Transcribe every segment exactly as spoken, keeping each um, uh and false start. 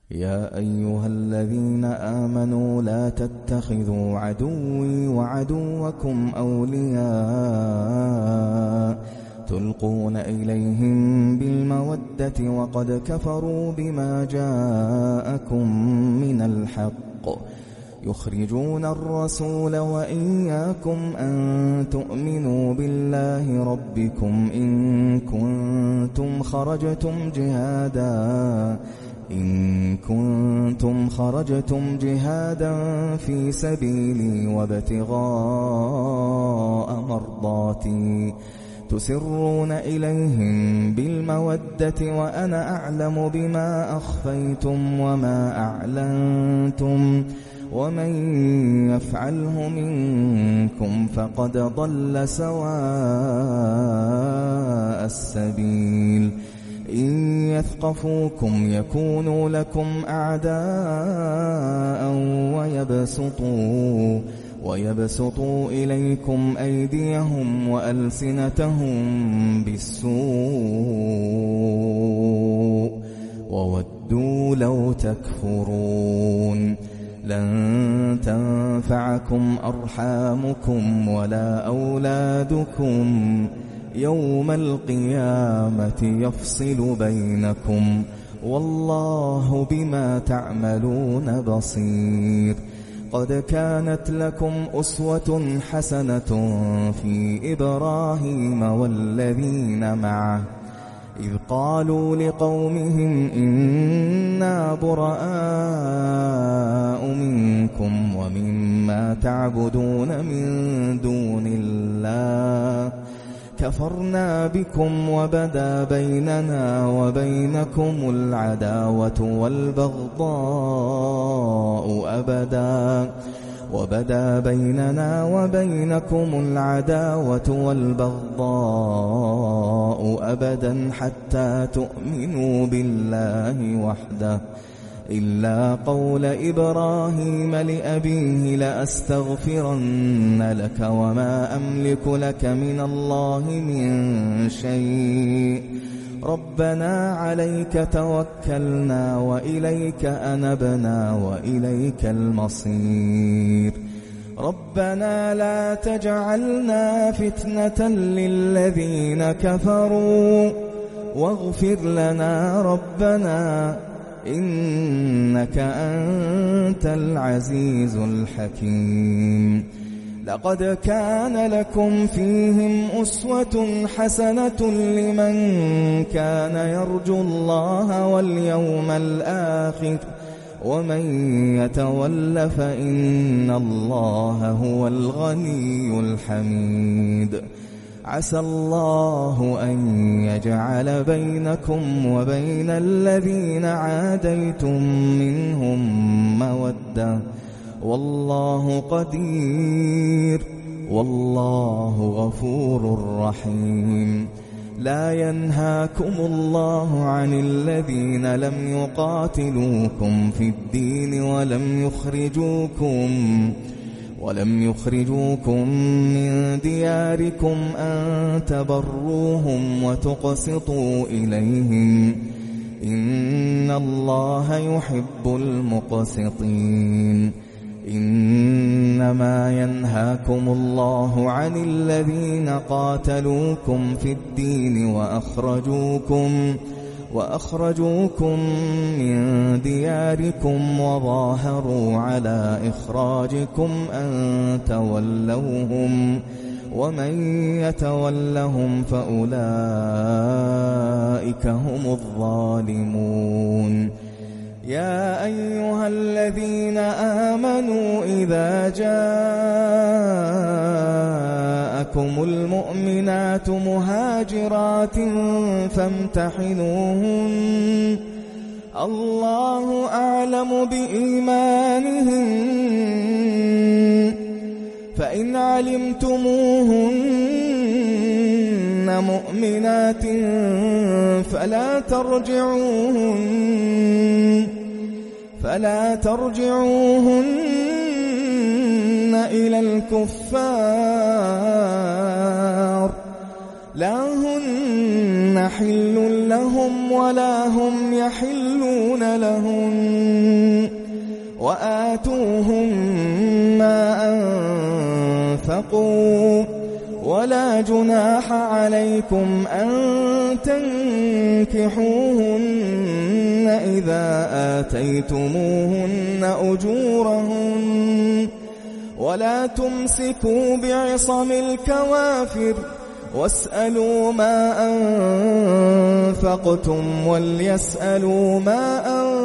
يا أيها الذين آمنوا لا تتخذوا عدوي وعدوكم أولياء تلقون إليهم بالمودة وقد كفروا بما جاءكم من الحق يخرجون الرسول وإياكم أن تؤمنوا بالله ربكم إن كنتم خرجتم جهادا إن كنتم خرجتم جهادا في سبيلي وابتغاء مرضاتي تسرون إليهم بالمودة وأنا أعلم بما أخفيتم وما أعلنتم ومن يفعله منكم فقد ضل سواء السبيل إن يثقفوكم يكونوا لكم أعداء ويبسطوا ويبسطوا إليكم أيديهم وألسنتهم بالسوء وودوا لو تكفرون لن تنفعكم أرحامكم ولا أولادكم يوم القيامة يفصل بينكم والله بما تعملون بصير قد كانت لكم أسوة حسنة في إبراهيم والذين معه إذ قالوا لقومهم إنا براء منكم ومما تعبدون من دون الله كفرنا بكم وبدا بيننا وبينكم العداوة والبغضاء أبدا وبدا بيننا وبينكم العداوة والبغضاء أبدا حتى تؤمنوا بالله وحده إلا قول إبراهيم لأبيه لأستغفرن لك وما أملك لك من الله من شيء ربنا عليك توكلنا وإليك أنبنا وإليك المصير ربنا لا تجعلنا فتنة للذين كفروا واغفر لنا ربنا إنك أنت العزيز الحكيم لقد كان لكم فيهم أسوة حسنة لمن كان يرجو الله واليوم الآخر ومن يتول فإن الله هو الغني الحميد عسى الله أن يجعل بينكم وبين الذين عاديتم منهم مودة والله قدير والله غفور رحيم لا ينهاكم الله عن الذين لم يقاتلوكم في الدين ولم يخرجوكم ولم يخرجوكم من دياركم أن تبروهم وتقسطوا إليهم إن الله يحب المقسطين إنما ينهاكم الله عن الذين قاتلوكم في الدين وأخرجوكم وأخرجوكم من دياركم وظاهروا على إخراجكم أن تولوهم ومن يتولهم فأولئك هم الظالمون يا أيها الذين آمنوا إذا جاءكم المؤمنات مهاجرات فامتحنوهن الله أعلم بإيمانهن فإن علمتموهن مؤمنات فلا ترجعوهن فلا ترجعوهن إلى الكفار لا هن حل لهم ولا هم يحلون لهن وآتوهم ما أنفقوا ولا جناح عليكم أن تنكحوهن إذا آتيتموهن أجورهن ولا تمسكوا بعصم الكوافر واسألوا ما أنفقتم وليسألوا ما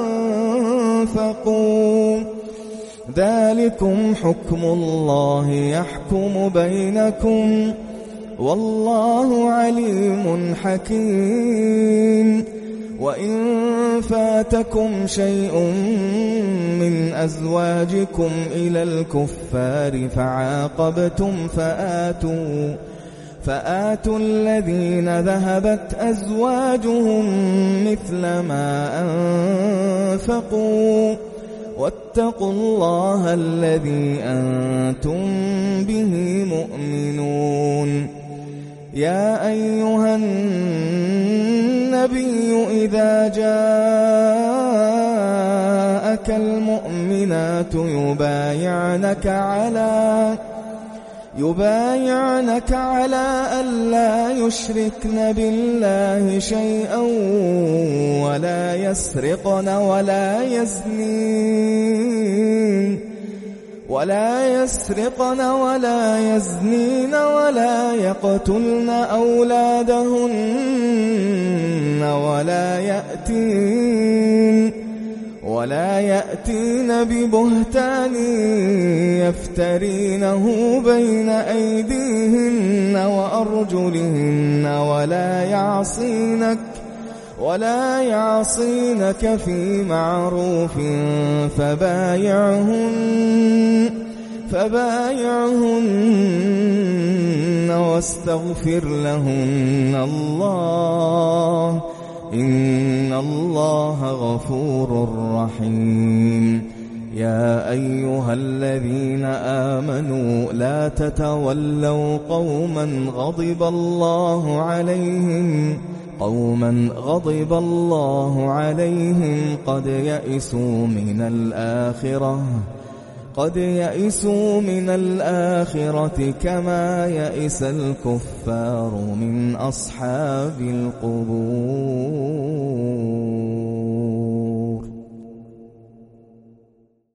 أنفقوا ذلكم حكم الله يحكم بينكم والله عليم حكيم. وإن فاتكم شيء من أزواجكم إلى الكفار فعاقبتم فآتوا فآتوا الذين ذهبت أزواجهم مثل ما أنفقوا واتقوا الله الذي أنتم به مؤمنون. يا أيها النبي إذا جاءك المؤمنات يبايعنك على يبايعنك على ألا يشركن بالله شيئا ولا يسرقن ولا يزنين ولا يسرقن ولا يزنين ولا يقتلن أولادهن ولا يأتين ولا يأتين ببهتان يفترينه بين أيديهن وأرجلهن ولا يعصينك ولا يعصينك في معروف فبايعهن فبايعهن واستغفر لهن الله إن الله غفور رحيم. يا أيها الذين آمنوا لا تتولوا قوما غضب الله عليهم قوما غضب الله عليهم قد يئسوا من الآخرة قد يئسوا من الآخرة كما يئس الكفار من أصحاب القبور.